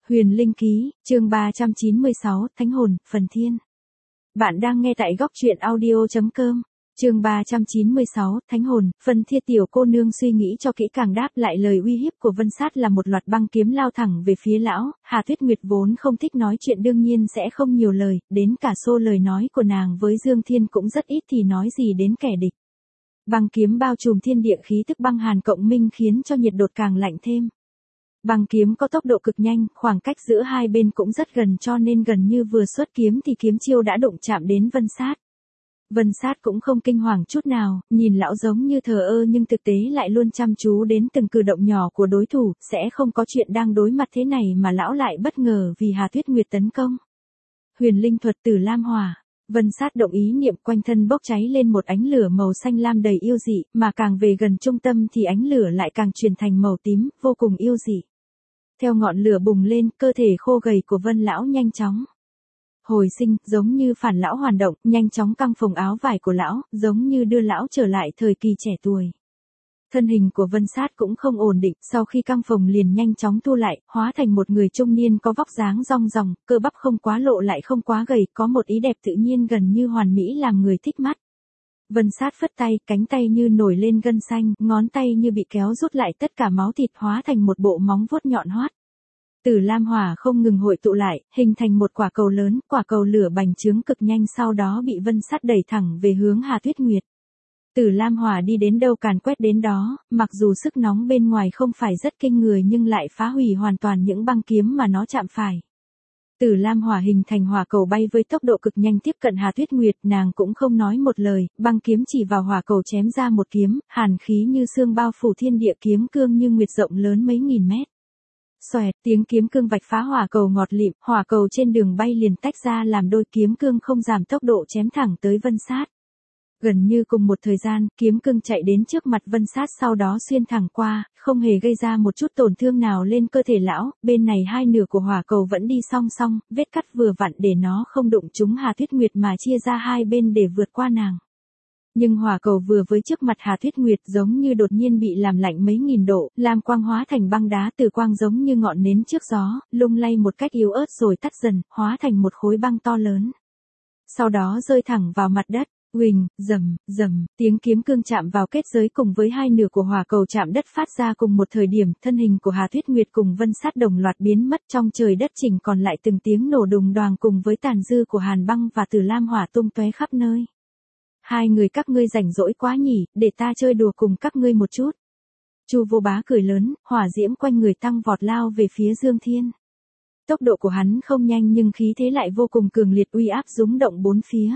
Huyền Linh Ký, chương 396, Thánh Hồn, Phần Thiên. Bạn đang nghe tại góc truyện audio.com. Chương 396, Thánh Hồn, Phần Thiên. Tiểu cô nương suy nghĩ cho kỹ càng đáp lại lời uy hiếp của Vân Sát là một loạt băng kiếm lao thẳng về phía lão. Hà Tuyết Nguyệt vốn không thích nói chuyện đương nhiên sẽ không nhiều lời, đến cả xô lời nói của nàng với Dương Thiên cũng rất ít thì nói gì đến kẻ địch. Băng kiếm bao trùm thiên địa, khí tức băng hàn cộng minh khiến cho nhiệt độ càng lạnh thêm. Băng kiếm có tốc độ cực nhanh, khoảng cách giữa hai bên cũng rất gần cho nên gần như vừa xuất kiếm thì kiếm chiêu đã đụng chạm đến Vân Sát. Vân Sát cũng không kinh hoàng chút nào, nhìn lão giống như thờ ơ nhưng thực tế lại luôn chăm chú đến từng cử động nhỏ của đối thủ, sẽ không có chuyện đang đối mặt thế này mà lão lại bất ngờ vì Hà Tuyết Nguyệt tấn công. Huyền linh thuật Tử Lam Hỏa. Vân Sát động ý niệm, quanh thân bốc cháy lên một ánh lửa màu xanh lam đầy yêu dị, mà càng về gần trung tâm thì ánh lửa lại càng chuyển thành màu tím, vô cùng yêu dị. Theo ngọn lửa bùng lên, cơ thể khô gầy của Vân lão nhanh chóng hồi sinh, giống như phản lão hoàn động, nhanh chóng căng phồng áo vải của lão, giống như đưa lão trở lại thời kỳ trẻ tuổi. Thân hình của Vân Sát cũng không ổn định, sau khi căng phồng liền nhanh chóng thu lại, hóa thành một người trung niên có vóc dáng rong ròng, cơ bắp không quá lộ lại không quá gầy, có một ý đẹp tự nhiên gần như hoàn mỹ làm người thích mắt. Vân Sát phất tay, cánh tay như nổi lên gân xanh, ngón tay như bị kéo rút lại, tất cả máu thịt hóa thành một bộ móng vuốt nhọn hoắt. Tử Lam Hỏa không ngừng hội tụ lại, hình thành một quả cầu lớn, quả cầu lửa bành trướng cực nhanh sau đó bị Vân Sát đẩy thẳng về hướng Hà Tuyết Nguyệt. Tử Lam Hỏa đi đến đâu càn quét đến đó, mặc dù sức nóng bên ngoài không phải rất kinh người nhưng lại phá hủy hoàn toàn những băng kiếm mà nó chạm phải. Tử Lam Hỏa hình thành hỏa cầu bay với tốc độ cực nhanh tiếp cận Hà Tuyết Nguyệt, nàng cũng không nói một lời, băng kiếm chỉ vào hỏa cầu chém ra một kiếm, hàn khí như xương bao phủ thiên địa, kiếm cương như nguyệt rộng lớn mấy nghìn mét. Xoẹt, tiếng kiếm cương vạch phá hỏa cầu ngọt lịm, hỏa cầu trên đường bay liền tách ra làm đôi, kiếm cương không giảm tốc độ chém thẳng tới Vân Sát. Gần như cùng một thời gian, kiếm cương chạy đến trước mặt Vân Sát sau đó xuyên thẳng qua, không hề gây ra một chút tổn thương nào lên cơ thể lão, bên này hai nửa của hỏa cầu vẫn đi song song, vết cắt vừa vặn để nó không đụng trúng Hà Tuyết Nguyệt mà chia ra hai bên để vượt qua nàng. Nhưng hỏa cầu vừa với trước mặt Hà Tuyết Nguyệt giống như đột nhiên bị làm lạnh mấy nghìn độ, lam quang hóa thành băng đá, từ quang giống như ngọn nến trước gió, lung lay một cách yếu ớt rồi tắt dần, hóa thành một khối băng to lớn. Sau đó rơi thẳng vào mặt đất. Huỳnh, rầm, rầm, tiếng kiếm cương chạm vào kết giới cùng với hai nửa của hỏa cầu chạm đất phát ra cùng một thời điểm, thân hình của Hà Tuyết Nguyệt cùng Vân Sát đồng loạt biến mất, trong trời đất chỉnh còn lại từng tiếng nổ đùng đoàng cùng với tàn dư của hàn băng và Tử Lam Hỏa tung tóe khắp nơi. Hai người các ngươi rảnh rỗi quá nhỉ, để ta chơi đùa cùng các ngươi một chút. Chu Vô Bá cười lớn, hỏa diễm quanh người tăng vọt lao về phía Dương Thiên. Tốc độ của hắn không nhanh nhưng khí thế lại vô cùng cường liệt, uy áp rúng động bốn phía.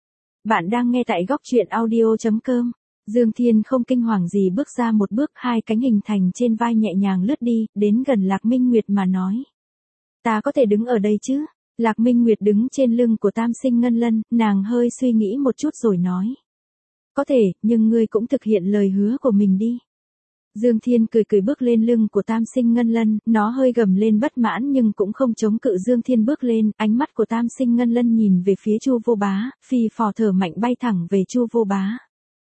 Bạn đang nghe tại góc truyện audio.com. Dương Thiên không kinh hoàng gì bước ra một bước, hai cánh hình thành trên vai nhẹ nhàng lướt đi, đến gần Lạc Minh Nguyệt mà nói. Ta có thể đứng ở đây chứ? Lạc Minh Nguyệt đứng trên lưng của Tam Sinh Ngân Lân, nàng hơi suy nghĩ một chút rồi nói. Có thể, nhưng ngươi cũng thực hiện lời hứa của mình đi. Dương Thiên cười cười bước lên lưng của Tam Sinh Ngân Lân, nó hơi gầm lên bất mãn nhưng cũng không chống cự. Dương Thiên bước lên, ánh mắt của Tam Sinh Ngân Lân nhìn về phía Chu Vô Bá, phi phò thở mạnh bay thẳng về Chu Vô Bá.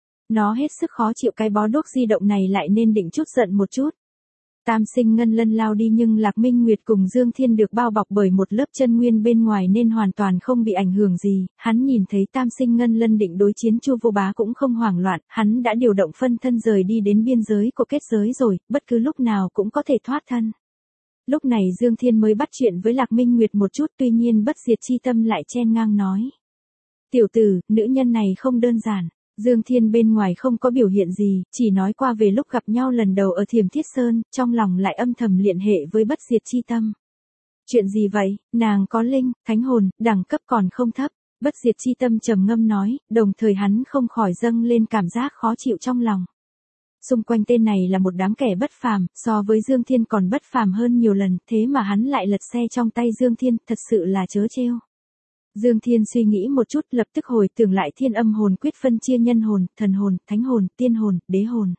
Nó hết sức khó chịu cái bó đuốc di động này lại nên định chút giận một chút. Tam Sinh Ngân Lân lao đi nhưng Lạc Minh Nguyệt cùng Dương Thiên được bao bọc bởi một lớp chân nguyên bên ngoài nên hoàn toàn không bị ảnh hưởng gì. Hắn nhìn thấy Tam Sinh Ngân Lân định đối chiến, Chu Vô Bá cũng không hoảng loạn, hắn đã điều động phân thân rời đi đến biên giới của kết giới rồi, bất cứ lúc nào cũng có thể thoát thân. Lúc này Dương Thiên mới bắt chuyện với Lạc Minh Nguyệt một chút, tuy nhiên Bất Diệt Chi Tâm lại chen ngang nói. Tiểu tử, nữ nhân này không đơn giản. Dương Thiên bên ngoài không có biểu hiện gì, chỉ nói qua về lúc gặp nhau lần đầu ở Thiểm Thiết Sơn, trong lòng lại âm thầm liên hệ với Bất Diệt Chi Tâm. Chuyện gì vậy? Nàng có linh, thánh hồn, đẳng cấp còn không thấp. Bất Diệt Chi Tâm trầm ngâm nói, đồng thời hắn không khỏi dâng lên cảm giác khó chịu trong lòng. Xung quanh tên này là một đám kẻ bất phàm, so với Dương Thiên còn bất phàm hơn nhiều lần, thế mà hắn lại lật xe trong tay Dương Thiên, thật sự là trớ trêu. Dương Thiên suy nghĩ một chút, lập tức hồi tưởng lại Thiên Âm Hồn Quyết phân chia nhân hồn, thần hồn, thánh hồn, tiên hồn, đế hồn.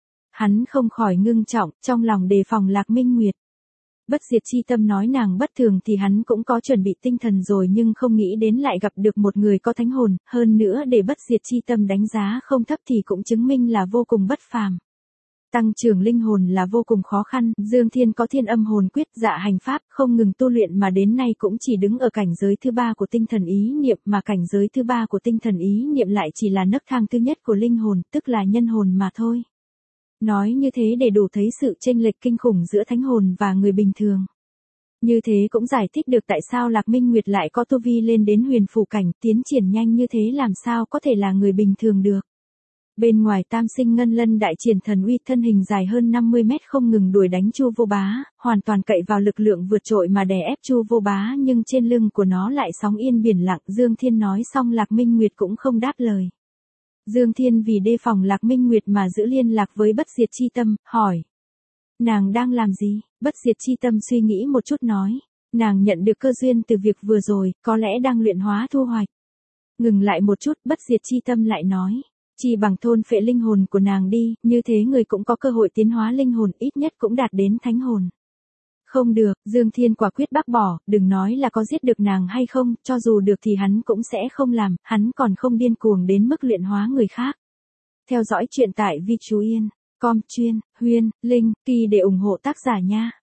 Hắn không khỏi ngưng trọng, trong lòng đề phòng Lạc Minh Nguyệt. Bất Diệt Chi Tâm nói nàng bất thường thì hắn cũng có chuẩn bị tinh thần rồi nhưng không nghĩ đến lại gặp được một người có thánh hồn, hơn nữa để Bất Diệt Chi Tâm đánh giá không thấp thì cũng chứng minh là vô cùng bất phàm. Tăng trưởng linh hồn là vô cùng khó khăn, Dương Thiên có Thiên Âm Hồn Quyết, Dạ Hành Pháp, không ngừng tu luyện mà đến nay cũng chỉ đứng ở cảnh giới thứ 3 của tinh thần ý niệm, mà cảnh giới thứ 3 của tinh thần ý niệm lại chỉ là nấc thang thứ nhất của linh hồn, tức là nhân hồn mà thôi. Nói như thế để đủ thấy sự chênh lệch kinh khủng giữa thánh hồn và người bình thường. Như thế cũng giải thích được tại sao Lạc Minh Nguyệt lại có tu vi lên đến huyền phù cảnh, tiến triển nhanh như thế làm sao có thể là người bình thường được. Bên ngoài Tam Sinh Ngân Lân đại triển thần uy, thân hình dài hơn 50 mét không ngừng đuổi đánh Chu Vô Bá, hoàn toàn cậy vào lực lượng vượt trội mà đè ép Chu Vô Bá, nhưng trên lưng của nó lại sóng yên biển lặng. Dương Thiên nói xong Lạc Minh Nguyệt cũng không đáp lời. Dương Thiên vì đề phòng Lạc Minh Nguyệt mà giữ liên lạc với Bất Diệt Chi Tâm, hỏi. Nàng đang làm gì? Bất Diệt Chi Tâm suy nghĩ một chút nói. Nàng nhận được cơ duyên từ việc vừa rồi, có lẽ đang luyện hóa thu hoạch. Ngừng lại một chút, Bất Diệt Chi Tâm lại nói. Chỉ bằng thôn phệ linh hồn của nàng đi, như thế người cũng có cơ hội tiến hóa linh hồn, ít nhất cũng đạt đến thánh hồn. Không được, Dương Thiên quả quyết bác bỏ, đừng nói là có giết được nàng hay không, cho dù được thì hắn cũng sẽ không làm, hắn còn không điên cuồng đến mức luyện hóa người khác. Theo dõi chuyện tại view.com chuyên, Huyên, Linh, Kỳ để ủng hộ tác giả nha.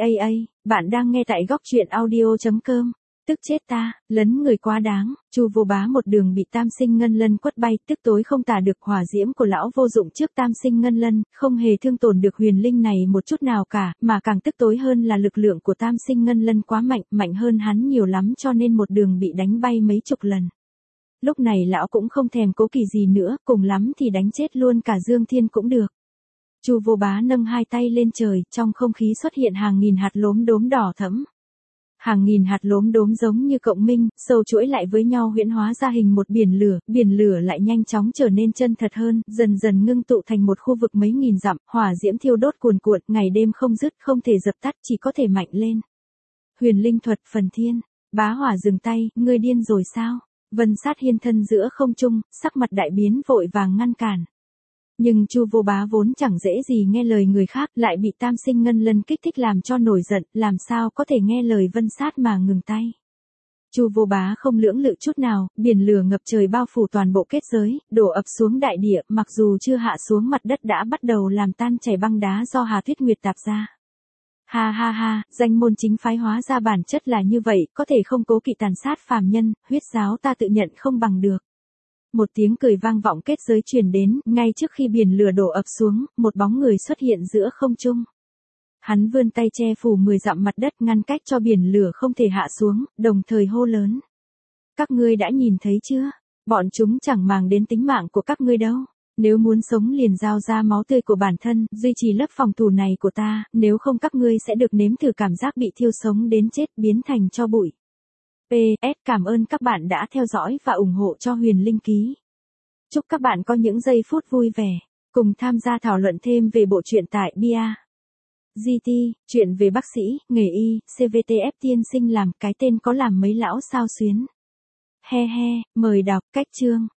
Bạn đang nghe tại góc truyện audio.com. Tức chết ta, lấn người quá đáng. Chu Vô Bá một đường bị Tam Sinh Ngân Lân quất bay, tức tối không tả được. Hỏa diễm của lão vô dụng trước Tam Sinh Ngân Lân, không hề thương tổn được huyền linh này một chút nào cả, mà càng tức tối hơn là lực lượng của Tam Sinh Ngân Lân quá mạnh, mạnh hơn hắn nhiều lắm, cho nên một đường bị đánh bay mấy chục lần. Lúc này lão cũng không thèm cố kỵ gì nữa, cùng lắm thì đánh chết luôn cả Dương Thiên cũng được. Chu Vô Bá nâng hai tay lên trời, trong không khí xuất hiện hàng nghìn hạt lốm đốm đỏ thẫm. Hàng nghìn hạt lốm đốm giống như cộng minh, sâu chuỗi lại với nhau huyễn hóa ra hình một biển lửa lại nhanh chóng trở nên chân thật hơn, dần dần ngưng tụ thành một khu vực mấy nghìn dặm, hỏa diễm thiêu đốt cuồn cuộn, ngày đêm không dứt, không thể dập tắt, chỉ có thể mạnh lên. Huyền linh thuật phần thiên, Bá Hỏa dừng tay, ngươi điên rồi sao? Vân Sát hiên thân giữa không trung, sắc mặt đại biến vội vàng ngăn cản. Nhưng Chu Vô Bá vốn chẳng dễ gì nghe lời người khác, lại bị Tam Sinh Ngân Lân kích thích làm cho nổi giận, làm sao có thể nghe lời Vân Sát mà ngừng tay. Chu Vô Bá không lưỡng lự chút nào, biển lửa ngập trời bao phủ toàn bộ kết giới, đổ ập xuống đại địa, mặc dù chưa hạ xuống mặt đất đã bắt đầu làm tan chảy băng đá do Hà Tuyết Nguyệt tạp ra. Ha ha ha, danh môn chính phái hóa ra bản chất là như vậy, có thể không cố kỵ tàn sát phàm nhân, huyết giáo ta tự nhận không bằng được. Một tiếng cười vang vọng kết giới truyền đến, ngay trước khi biển lửa đổ ập xuống, một bóng người xuất hiện giữa không trung. Hắn vươn tay che phủ 10 dặm mặt đất ngăn cách cho biển lửa không thể hạ xuống, đồng thời hô lớn. Các ngươi đã nhìn thấy chưa? Bọn chúng chẳng màng đến tính mạng của các ngươi đâu. Nếu muốn sống liền giao ra máu tươi của bản thân, duy trì lớp phòng thủ này của ta, nếu không các ngươi sẽ được nếm thử cảm giác bị thiêu sống đến chết, biến thành tro bụi. PS, cảm ơn các bạn đã theo dõi và ủng hộ cho Huyền Linh Ký. Chúc các bạn có những giây phút vui vẻ, cùng tham gia thảo luận thêm về bộ truyện tại Bia. GT, chuyện về bác sĩ, nghề y, CVTF tiên sinh làm, cái tên có làm mấy lão sao xuyến. He he, mời đọc, cách chương.